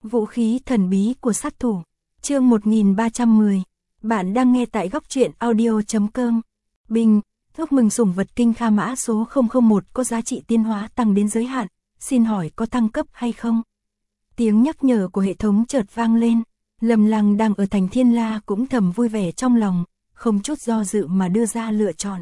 Vũ khí thần bí của sát thủ. Chương 1310. Bạn đang nghe tại góc truyện audio.com. Binh, chúc mừng sủng vật Kinh Kha mã số 001 có giá trị tiến hóa tăng đến giới hạn, xin hỏi có thăng cấp hay không? Tiếng nhắc nhở của hệ thống chợt vang lên, Lâm Lăng đang ở thành Thiên La cũng thầm vui vẻ trong lòng, không chút do dự mà đưa ra lựa chọn.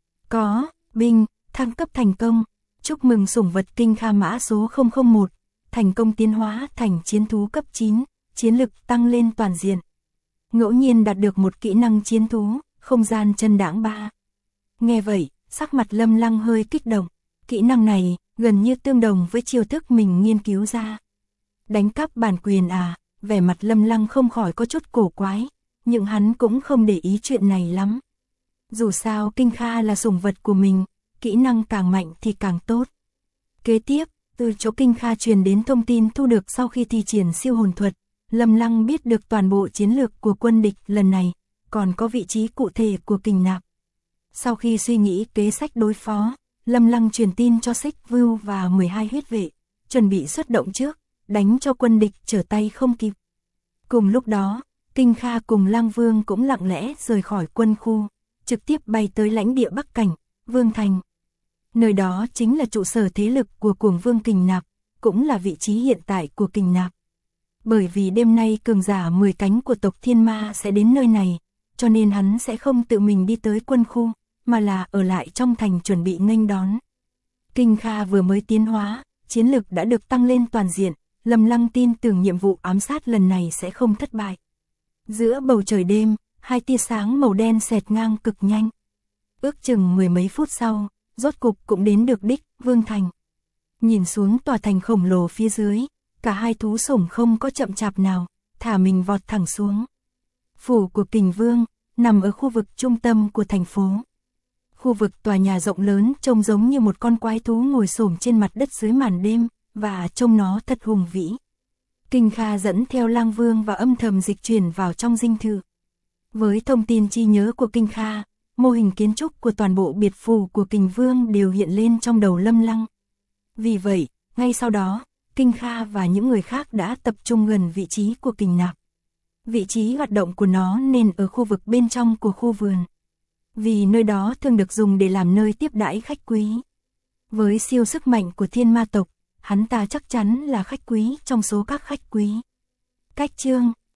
Có, Binh, thăng cấp thành công, chúc mừng sủng vật Kinh Kha mã số 001, thành công tiến hóa thành chiến thú cấp 9, chiến lực tăng lên toàn diện. Ngẫu nhiên đạt được một kỹ năng chiến thú, không gian chân đãng 3. Nghe vậy, sắc mặt Lâm Lăng hơi kích động, kỹ năng này gần như tương đồng với chiêu thức mình nghiên cứu ra. Đánh cắp bản quyền à? Vẻ mặt Lâm Lăng không khỏi có chút cổ quái, nhưng hắn cũng không để ý chuyện này lắm. Dù sao Kinh Kha là sủng vật của mình, kỹ năng càng mạnh thì càng tốt. Kế tiếp, từ chỗ Kinh Kha truyền đến thông tin thu được sau khi thi triển siêu hồn thuật, Lâm Lăng biết được toàn bộ chiến lược của quân địch lần này, còn có vị trí cụ thể của Kình Nạp. Sau khi suy nghĩ kế sách đối phó, Lâm Lăng truyền tin cho Xích Vưu và 12 huyết vệ, chuẩn bị xuất động trước, đánh cho quân địch trở tay không kịp. Cùng lúc đó, Kinh Kha cùng Lang Vương cũng lặng lẽ rời khỏi quân khu, trực tiếp bay tới lãnh địa Bắc Cảnh, Vương Thành. Nơi đó chính là trụ sở thế lực của Cuồng Vương Kình Nạp, cũng là vị trí hiện tại của Kình Nạp. Bởi vì đêm nay cường giả 10 cánh của tộc Thiên Ma sẽ đến nơi này, cho nên hắn sẽ không tự mình đi tới quân khu, mà là ở lại trong thành chuẩn bị nghênh đón. Kinh Kha vừa mới tiến hóa, chiến lực đã được tăng lên toàn diện, Lâm Lăng tin tưởng nhiệm vụ ám sát lần này sẽ không thất bại. Giữa bầu trời đêm, hai tia sáng màu đen xẹt ngang cực nhanh. Ước chừng 10 mấy phút sau, rốt cục cũng đến được đích, Vương Thành. Nhìn xuống tòa thành khổng lồ phía dưới, cả hai thú sủng không có chậm chạp nào, thả mình vọt thẳng xuống. Phủ của Kình Vương, nằm ở khu vực trung tâm của thành phố. Khu vực tòa nhà rộng lớn trông giống như một con quái thú ngồi xổm trên mặt đất dưới màn đêm, và trông nó thật hùng vĩ. Kinh Kha dẫn theo Lang Vương và âm thầm dịch chuyển vào trong dinh thự. Với thông tin chi nhớ của Kinh Kha, mô hình kiến trúc của toàn bộ biệt phủ của Kình Vương đều hiện lên trong đầu Lâm Lăng. Vì vậy, ngay sau đó, Kinh Kha và những người khác đã tập trung gần vị trí của Kình Nạp. Vị trí hoạt động của nó nên ở khu vực bên trong của khu vườn. Vì nơi đó thường được dùng để làm nơi tiếp đãi khách quý. Với siêu sức mạnh của Thiên Ma tộc, hắn ta chắc chắn là khách quý trong số các khách quý. Cách chương,